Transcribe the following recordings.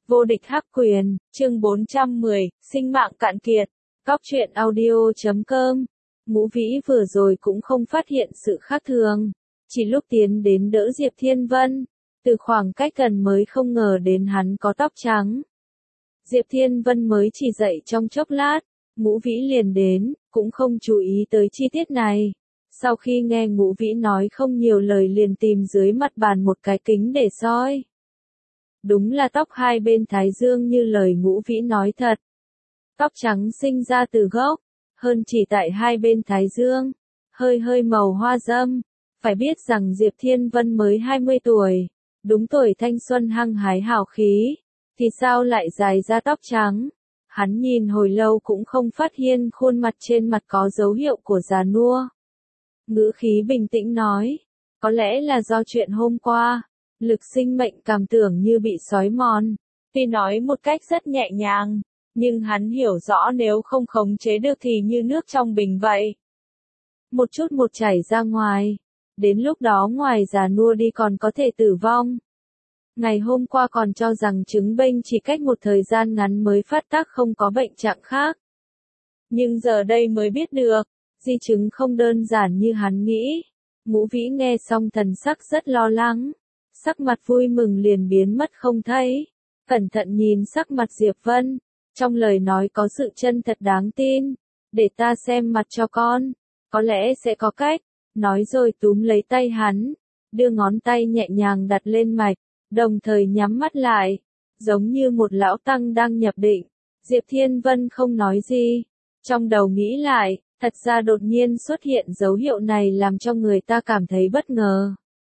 Vô địch hắc quyền, chương 410, sinh mạng cạn kiệt. Góc truyện audio.com. Ngũ Vĩ vừa rồi cũng không phát hiện sự khác thường. Chỉ lúc tiến đến đỡ Diệp Thiên Vân, từ khoảng cách gần mới không ngờ đến hắn có tóc trắng. Diệp Thiên Vân mới chỉ dậy trong chốc lát, Ngũ Vĩ liền đến, cũng không chú ý tới chi tiết này. Sau khi nghe Ngũ Vĩ nói không nhiều lời liền tìm dưới mặt bàn một cái kính để soi. Đúng là tóc hai bên thái dương như lời Ngũ Vĩ nói thật. Tóc trắng sinh ra từ gốc, hơn chỉ tại hai bên thái dương, hơi màu hoa râm. Phải biết rằng Diệp Thiên Vân mới 20 tuổi, đúng tuổi thanh xuân hăng hái hào khí, thì sao lại dài ra tóc trắng? Hắn nhìn hồi lâu cũng không phát hiện khuôn mặt trên mặt có dấu hiệu của già nua. Ngữ khí bình tĩnh nói, có lẽ là do chuyện hôm qua, lực sinh mệnh cảm tưởng như bị xói mòn. Tuy nói một cách rất nhẹ nhàng, nhưng hắn hiểu rõ nếu không khống chế được thì như nước trong bình vậy. Một chút một chảy ra ngoài, đến lúc đó ngoài già nua đi còn có thể tử vong. Ngày hôm qua còn cho rằng chứng bệnh chỉ cách một thời gian ngắn mới phát tác không có bệnh trạng khác. Nhưng giờ đây mới biết được, di chứng không đơn giản như hắn nghĩ. Ngũ Vĩ nghe xong thần sắc rất lo lắng, sắc mặt vui mừng liền biến mất không thấy. Cẩn thận nhìn sắc mặt Diệp Vân, trong lời nói có sự chân thật đáng tin. Để ta xem mặt cho con, có lẽ sẽ có cách. Nói rồi túm lấy tay hắn, đưa ngón tay nhẹ nhàng đặt lên mạch, đồng thời nhắm mắt lại, giống như một lão tăng đang nhập định. Diệp Thiên Vân không nói gì, trong đầu nghĩ lại, thật ra đột nhiên xuất hiện dấu hiệu này làm cho người ta cảm thấy bất ngờ.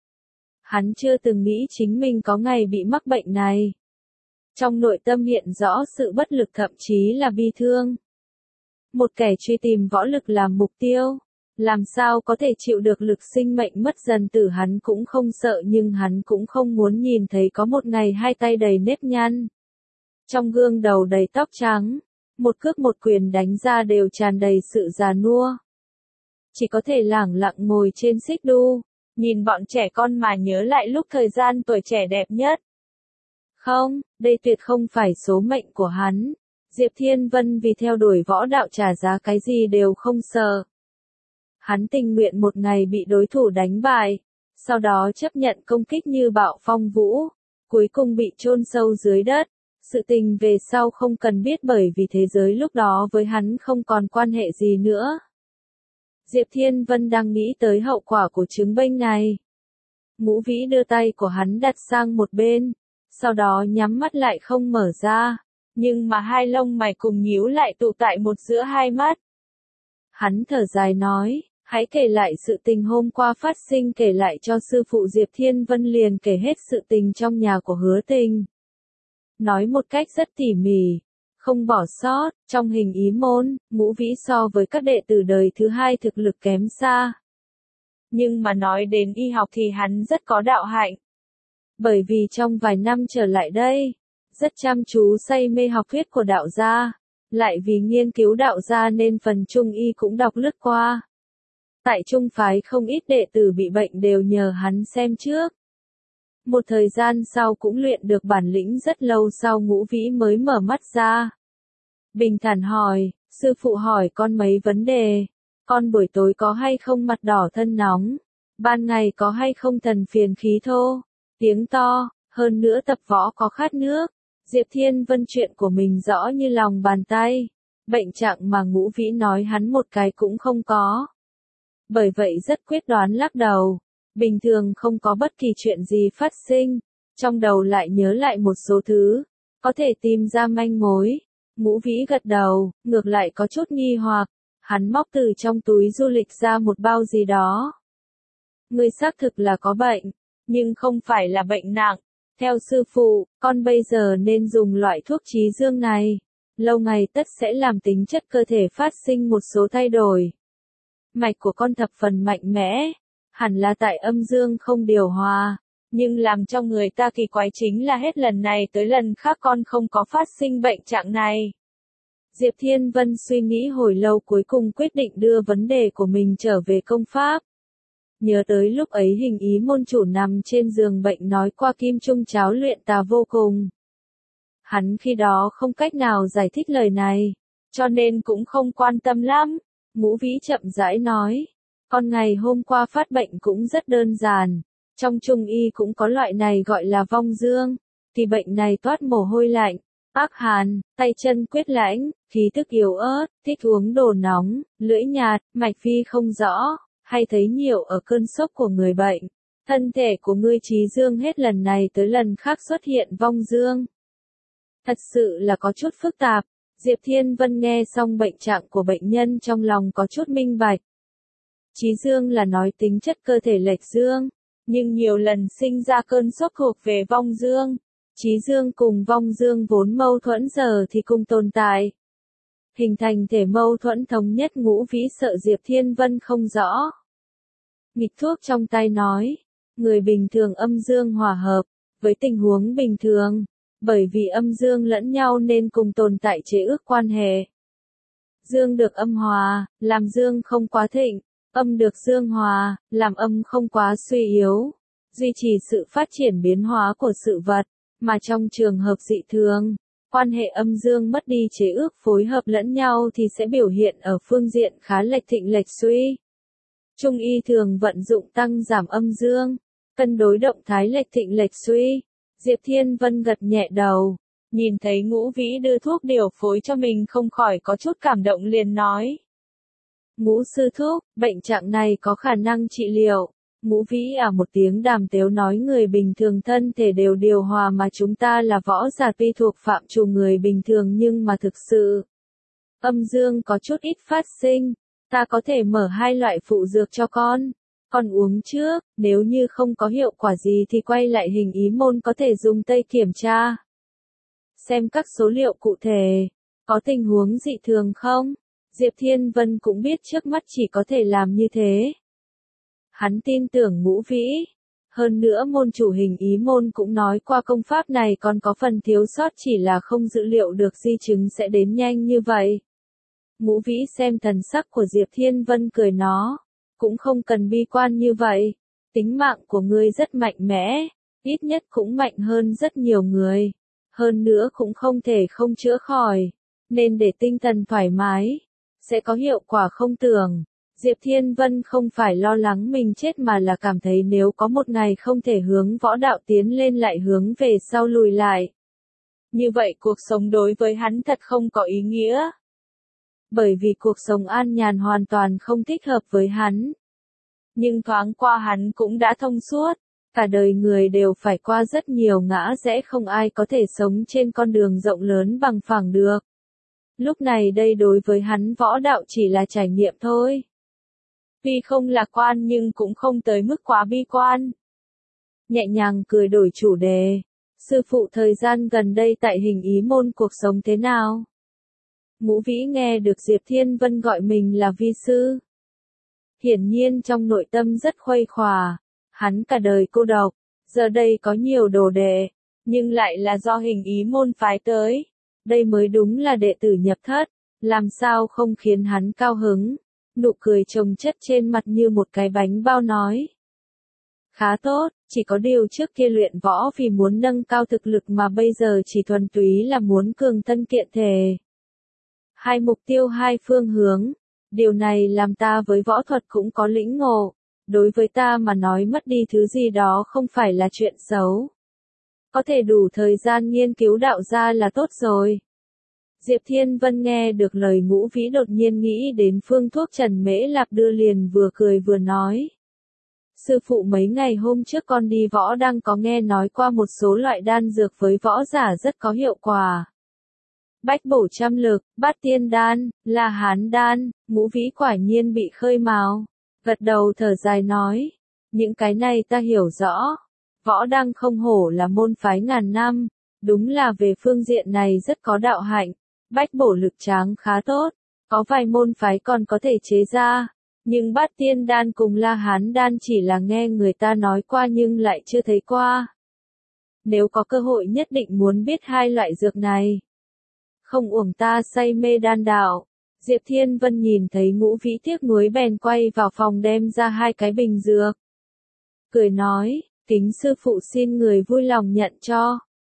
Hắn chưa từng nghĩ chính mình có ngày bị mắc bệnh này. Trong nội tâm hiện rõ sự bất lực thậm chí là bi thương. Một kẻ truy tìm võ lực làm mục tiêu, làm sao có thể chịu được lực sinh mệnh mất dần tử. Hắn cũng không sợ nhưng hắn cũng không muốn nhìn thấy có một ngày hai tay đầy nếp nhăn. Trong gương đầu đầy tóc trắng, một cước một quyền đánh ra đều tràn đầy sự già nua. Chỉ có thể lẳng lặng ngồi trên xích đu, nhìn bọn trẻ con mà nhớ lại lúc thời gian tuổi trẻ đẹp nhất. Không, đây tuyệt không phải số mệnh của hắn. Diệp Thiên Vân vì theo đuổi võ đạo trả giá cái gì đều không sợ. Hắn tình nguyện một ngày bị đối thủ đánh bại, sau đó chấp nhận công kích như bạo phong vũ, cuối cùng bị chôn sâu dưới đất. Sự tình về sau không cần biết bởi vì thế giới lúc đó với hắn không còn quan hệ gì nữa. Diệp Thiên Vân đang nghĩ tới hậu quả của chứng bệnh này. Ngũ Vĩ đưa tay của hắn đặt sang một bên, sau đó nhắm mắt lại không mở ra, nhưng mà hai lông mày cùng nhíu lại tụ tại một giữa hai mắt. Hắn thở dài nói, hãy kể lại sự tình hôm qua phát sinh. Kể lại cho sư phụ. Diệp Thiên Vân liền kể hết sự tình trong nhà của Hứa Tình. Nói một cách rất tỉ mỉ, không bỏ sót. Trong hình ý môn, Ngũ Vĩ so với các đệ tử đời thứ hai thực lực kém xa. Nhưng mà nói đến y học thì hắn rất có đạo hạnh. Bởi vì trong vài năm trở lại đây, rất chăm chú say mê học thuyết của đạo gia, lại vì nghiên cứu đạo gia nên phần trung y cũng đọc lướt qua. Tại trung phái không ít đệ tử bị bệnh đều nhờ hắn xem trước. Một thời gian sau cũng luyện được bản lĩnh. Rất lâu sau Ngũ Vĩ mới mở mắt ra. Bình thản hỏi, sư phụ hỏi con mấy vấn đề. Con buổi tối có hay không mặt đỏ thân nóng? Ban ngày có hay không thần phiền khí thô? Tiếng to, hơn nữa tập võ có khát nước. Diệp Thiên Vân chuyện của mình rõ như lòng bàn tay. Bệnh trạng mà Ngũ Vĩ nói hắn một cái cũng không có. Bởi vậy rất quyết đoán lắc đầu. Bình thường không có bất kỳ chuyện gì phát sinh. Trong đầu lại nhớ lại một số thứ, có thể tìm ra manh mối. Ngũ Vĩ gật đầu, ngược lại có chút nghi hoặc. Hắn móc từ trong túi du lịch ra một bao gì đó. Ngươi xác thực là có bệnh, nhưng không phải là bệnh nặng. Theo sư phụ, con bây giờ nên dùng loại thuốc trí dương này. Lâu ngày tất sẽ làm tính chất cơ thể phát sinh một số thay đổi. Mạch của con thập phần mạnh mẽ, hẳn là tại âm dương không điều hòa. Nhưng làm cho người ta kỳ quái chính là hết lần này tới lần khác con không có phát sinh bệnh trạng này. Diệp Thiên Vân suy nghĩ hồi lâu cuối cùng quyết định đưa vấn đề của mình trở về công pháp. Nhớ tới lúc ấy hình ý môn chủ nằm trên giường bệnh nói qua kim trung cháo luyện tà vô cùng. Hắn khi đó không cách nào giải thích lời này, cho nên cũng không quan tâm lắm. Ngũ Vĩ chậm rãi nói, con ngày hôm qua phát bệnh cũng rất đơn giản, trong trung y cũng có loại này gọi là vong dương, thì bệnh này toát mồ hôi lạnh, ác hàn, tay chân quyết lãnh, khí tức yếu ớt, thích uống đồ nóng, lưỡi nhạt, mạch phi không rõ, hay thấy nhiều ở cơn sốc của người bệnh. Thân thể của ngươi Trí Dương hết lần này tới lần khác xuất hiện vong dương. Thật sự là có chút phức tạp. Diệp Thiên Vân nghe xong bệnh trạng của bệnh nhân trong lòng có chút minh bạch. Trí Dương là nói tính chất cơ thể lệch dương, nhưng nhiều lần sinh ra cơn sốc thuộc về vong dương. Trí Dương cùng vong dương vốn mâu thuẫn giờ thì cùng tồn tại. Hình thành thể mâu thuẫn thống nhất. Ngũ Vĩ sợ Diệp Thiên Vân không rõ. Nghịch thuốc trong tay nói, người bình thường âm dương hòa hợp, với tình huống bình thường, bởi vì âm dương lẫn nhau nên cùng tồn tại chế ước quan hệ. Dương được âm hòa, làm dương không quá thịnh, âm được dương hòa, làm âm không quá suy yếu, duy trì sự phát triển biến hóa của sự vật, mà trong trường hợp dị thường, quan hệ âm dương mất đi chế ước phối hợp lẫn nhau thì sẽ biểu hiện ở phương diện khá lệch thịnh lệch suy. Trung y thường vận dụng tăng giảm âm dương, cân đối động thái lệch thịnh lệch suy. Diệp Thiên Vân gật nhẹ đầu, nhìn thấy Ngũ Vĩ đưa thuốc điều phối cho mình không khỏi có chút cảm động liền nói. Ngũ sư thúc, bệnh trạng này có khả năng trị liệu. Ngũ Vĩ một tiếng đàm tiếu nói người bình thường thân thể đều điều hòa mà chúng ta là võ giả tuy thuộc phạm trù người bình thường nhưng mà thực sự. Âm dương có chút ít phát sinh, ta có thể mở 2 loại phụ dược cho con uống trước, nếu như không có hiệu quả gì thì quay lại hình ý môn có thể dùng tây kiểm tra. Xem các số liệu cụ thể, có tình huống dị thường không? Diệp Thiên Vân cũng biết trước mắt chỉ có thể làm như thế. Hắn tin tưởng Ngũ Vĩ. Hơn nữa môn chủ hình ý môn cũng nói qua công pháp này còn có phần thiếu sót chỉ là không dự liệu được di chứng sẽ đến nhanh như vậy. Ngũ Vĩ xem thần sắc của Diệp Thiên Vân cười nó. Cũng không cần bi quan như vậy. Tính mạng của ngươi rất mạnh mẽ, ít nhất cũng mạnh hơn rất nhiều người. Hơn nữa cũng không thể không chữa khỏi, nên để tinh thần thoải mái, sẽ có hiệu quả không tưởng. Diệp Thiên Vân không phải lo lắng mình chết mà là cảm thấy nếu có một ngày không thể hướng võ đạo tiến lên lại hướng về sau lùi lại. Như vậy cuộc sống đối với hắn thật không có ý nghĩa. Bởi vì cuộc sống an nhàn hoàn toàn không thích hợp với hắn. Nhưng thoáng qua hắn cũng đã thông suốt, cả đời người đều phải qua rất nhiều ngã rẽ không ai có thể sống trên con đường rộng lớn bằng phẳng được. Lúc này đây đối với hắn võ đạo chỉ là trải nghiệm thôi. Tuy không lạc quan nhưng cũng không tới mức quá bi quan. Nhẹ nhàng cười đổi chủ đề. Sư phụ thời gian gần đây tại hình ý môn cuộc sống thế nào? Ngũ Vĩ nghe được Diệp Thiên Vân gọi mình là vi sư. Hiển nhiên trong nội tâm rất khuây khỏa. Hắn cả đời cô độc, giờ đây có nhiều đồ đệ, nhưng lại là do hình ý môn phái tới. Đây mới đúng là đệ tử nhập thất, làm sao không khiến hắn cao hứng. Nụ cười chồng chất trên mặt như một cái bánh bao nói. Khá tốt, chỉ có điều trước kia luyện võ vì muốn nâng cao thực lực mà bây giờ chỉ thuần túy là muốn cường thân kiện thể. 2 mục tiêu 2 phương hướng, điều này làm ta với võ thuật cũng có lĩnh ngộ. Đối với ta mà nói mất đi thứ gì đó không phải là chuyện xấu. Có thể đủ thời gian nghiên cứu đạo gia là tốt rồi. Diệp Thiên Vân nghe được lời Ngũ Vĩ đột nhiên nghĩ đến phương thuốc Trần Mễ Lạp đưa liền vừa cười vừa nói. Sư phụ mấy ngày hôm trước con đi võ đang có nghe nói qua một số loại đan dược với võ giả rất có hiệu quả. Bách bổ trăm lực, bát tiên đan, La Hán đan, Ngũ Vĩ quả nhiên bị khơi mào. Gật đầu thở dài nói, những cái này ta hiểu rõ. Võ Đăng không hổ là môn phái ngàn năm, đúng là về phương diện này rất có đạo hạnh. Bách bổ lực tráng khá tốt, có vài môn phái còn có thể chế ra, nhưng bát tiên đan cùng La Hán đan chỉ là nghe người ta nói qua nhưng lại chưa thấy qua. Nếu có cơ hội nhất định muốn biết 2 loại dược này. Không uổng ta say mê đan đạo. Diệp Thiên Vân nhìn thấy Ngũ Vĩ tiếc nuối bèn quay vào phòng đem ra 2 cái bình dược. Cười nói, kính sư phụ xin người vui lòng nhận cho.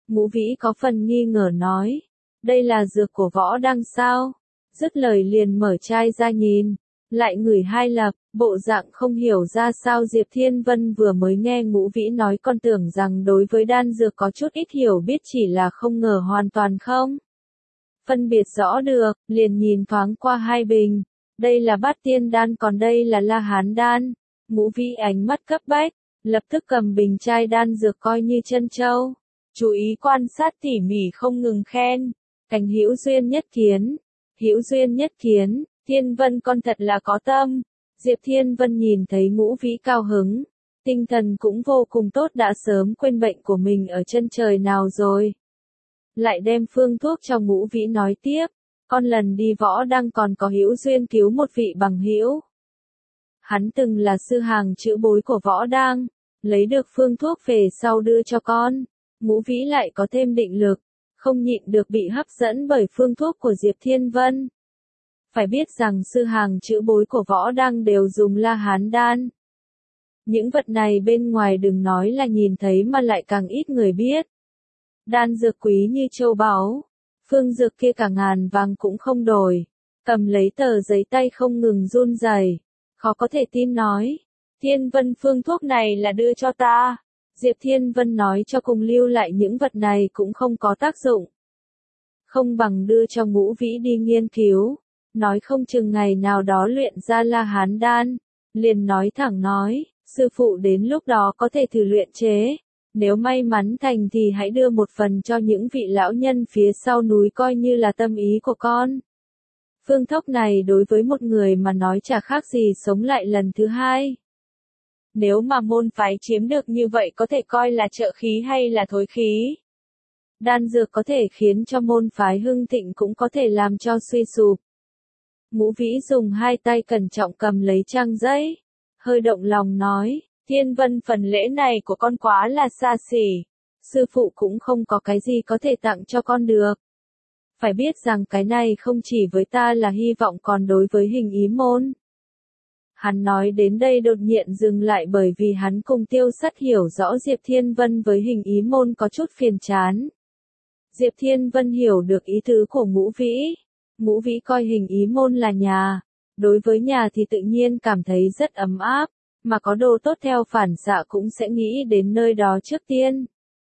Ngũ Vĩ có phần nghi ngờ nói. Đây là dược của Võ Đăng sao? Dứt lời liền mở chai ra nhìn. Lại ngửi hai lập, bộ dạng không hiểu ra sao Diệp Thiên Vân vừa mới nghe Ngũ Vĩ nói còn tưởng rằng đối với đan dược có chút ít hiểu biết chỉ là không ngờ hoàn toàn không. Phân biệt rõ được, liền nhìn thoáng qua hai bình. Đây là Bát Tiên đan còn đây là La Hán đan. Ngũ Vĩ ánh mắt cấp bách, lập tức cầm bình chai đan dược coi như chân châu. Chú ý quan sát tỉ mỉ không ngừng khen. Cảnh hữu duyên nhất kiến. Hữu duyên nhất kiến, Thiên Vân con thật là có tâm. Diệp Thiên Vân nhìn thấy Ngũ Vĩ cao hứng. Tinh thần cũng vô cùng tốt đã sớm quên bệnh của mình ở chân trời nào rồi. Lại đem phương thuốc cho Ngũ Vĩ nói tiếp. Con lần đi Võ Đăng còn có hữu duyên cứu một vị bằng hữu. Hắn từng là sư hàng chữ bối của Võ Đăng. Lấy được phương thuốc về sau đưa cho con. Ngũ Vĩ lại có thêm định lực. Không nhịn được bị hấp dẫn bởi phương thuốc của Diệp Thiên Vân. Phải biết rằng sư hàng chữ bối của Võ Đăng đều dùng La Hán đan. Những vật này bên ngoài đừng nói là nhìn thấy mà lại càng ít người biết. Đan dược quý như châu báu. Phương dược kia cả ngàn vàng cũng không đổi. Cầm lấy tờ giấy tay không ngừng run rẩy, khó có thể tin nói. Thiên Vân phương thuốc này là đưa cho ta. Diệp Thiên Vân nói cho cùng lưu lại những vật này cũng không có tác dụng. Không bằng đưa cho Ngũ Vĩ đi nghiên cứu. Nói không chừng ngày nào đó luyện ra La Hán đan. Liền nói thẳng nói, sư phụ đến lúc đó có thể thử luyện chế. Nếu may mắn thành thì hãy đưa một phần cho những vị lão nhân phía sau núi coi như là tâm ý của con. Phương thuốc này đối với một người mà nói chả khác gì sống lại lần thứ hai. Nếu mà môn phái chiếm được như vậy có thể coi là trợ khí hay là thối khí. Đan dược có thể khiến cho môn phái hưng thịnh cũng có thể làm cho suy sụp. Ngũ Vĩ dùng hai tay cẩn trọng cầm lấy trang giấy. Hơi động lòng nói, Thiên Vân phần lễ này của con quá là xa xỉ. Sư phụ cũng không có cái gì có thể tặng cho con được. Phải biết rằng cái này không chỉ với ta là hy vọng còn đối với Hình Ý môn. Hắn nói đến đây đột nhiên dừng lại bởi vì hắn cùng Tiêu Sắt hiểu rõ Diệp Thiên Vân với Hình Ý môn có chút phiền chán. Diệp Thiên Vân hiểu được ý tứ của Ngũ Vĩ. Ngũ Vĩ coi Hình Ý môn là nhà. Đối với nhà thì tự nhiên cảm thấy rất ấm áp, mà có đồ tốt theo phản xạ cũng sẽ nghĩ đến nơi đó trước tiên.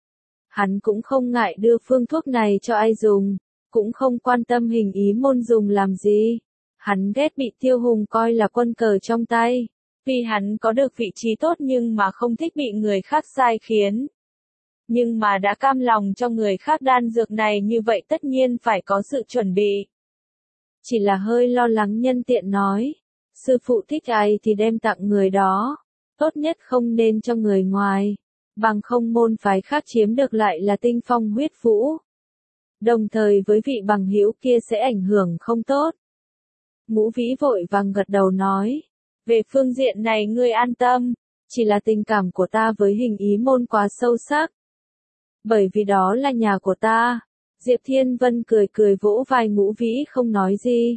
Hắn cũng không ngại đưa phương thuốc này cho ai dùng, cũng không quan tâm Hình Ý môn dùng làm gì. Hắn ghét bị Tiêu Hùng coi là quân cờ trong tay, vì hắn có được vị trí tốt nhưng mà không thích bị người khác sai khiến. Nhưng mà đã cam lòng cho người khác đan dược này như vậy tất nhiên phải có sự chuẩn bị. Chỉ là hơi lo lắng nhân tiện nói, sư phụ thích ai thì đem tặng người đó, tốt nhất không nên cho người ngoài, bằng không môn phái khác chiếm được lại là Tinh Phong Huyết Vũ. Đồng thời với vị bằng hữu kia sẽ ảnh hưởng không tốt. Ngũ Vĩ vội vàng gật đầu nói, về phương diện này ngươi an tâm, chỉ là tình cảm của ta với Hình Ý môn quá sâu sắc. Bởi vì đó là nhà của ta. Diệp Thiên Vân cười cười vỗ vai Ngũ Vĩ không nói gì.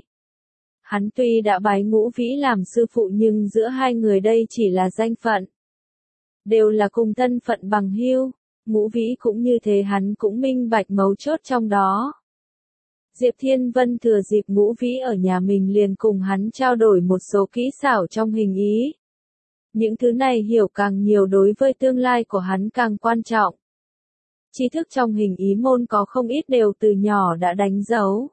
Hắn tuy đã bái Ngũ Vĩ làm sư phụ nhưng giữa hai người đây chỉ là danh phận. Đều là cùng thân phận bằng hữu. Ngũ Vĩ cũng như thế, hắn cũng minh bạch mấu chốt trong đó. Diệp Thiên Vân thừa dịp Ngũ Vĩ ở nhà mình liền cùng hắn trao đổi một số kỹ xảo trong hình ý. Những thứ này hiểu càng nhiều đối với tương lai của hắn càng quan trọng. Tri thức trong Hình Ý môn có không ít đều từ nhỏ đã đánh dấu.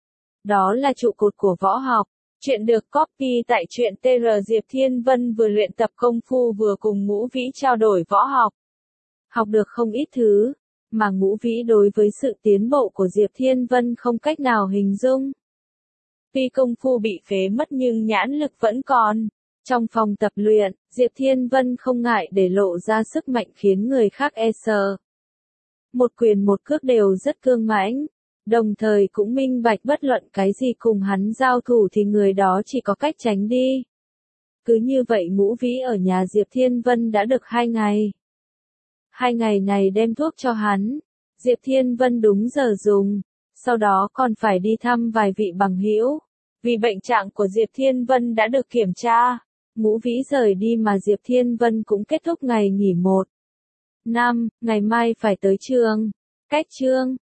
Đó là trụ cột của võ học. Chuyện được copy tại truyện TR. Diệp Thiên Vân vừa luyện tập công phu vừa cùng Ngũ Vĩ trao đổi võ học. Học được không ít thứ, mà Ngũ Vĩ đối với sự tiến bộ của Diệp Thiên Vân không cách nào hình dung. Tuy công phu bị phế mất nhưng nhãn lực vẫn còn. Trong phòng tập luyện, Diệp Thiên Vân không ngại để lộ ra sức mạnh khiến người khác e sợ. Một quyền một cước đều rất cương mãnh, đồng thời cũng minh bạch bất luận cái gì cùng hắn giao thủ thì người đó chỉ có cách tránh đi. Cứ như vậy Ngũ Vĩ ở nhà Diệp Thiên Vân đã được 2 ngày. 2 ngày này đem thuốc cho hắn, Diệp Thiên Vân đúng giờ dùng, sau đó còn phải đi thăm vài vị bằng hữu. Vì bệnh trạng của Diệp Thiên Vân đã được kiểm tra, Ngũ Vĩ rời đi mà Diệp Thiên Vân cũng kết thúc ngày nghỉ 1. 5, ngày mai phải tới trường. Cách chương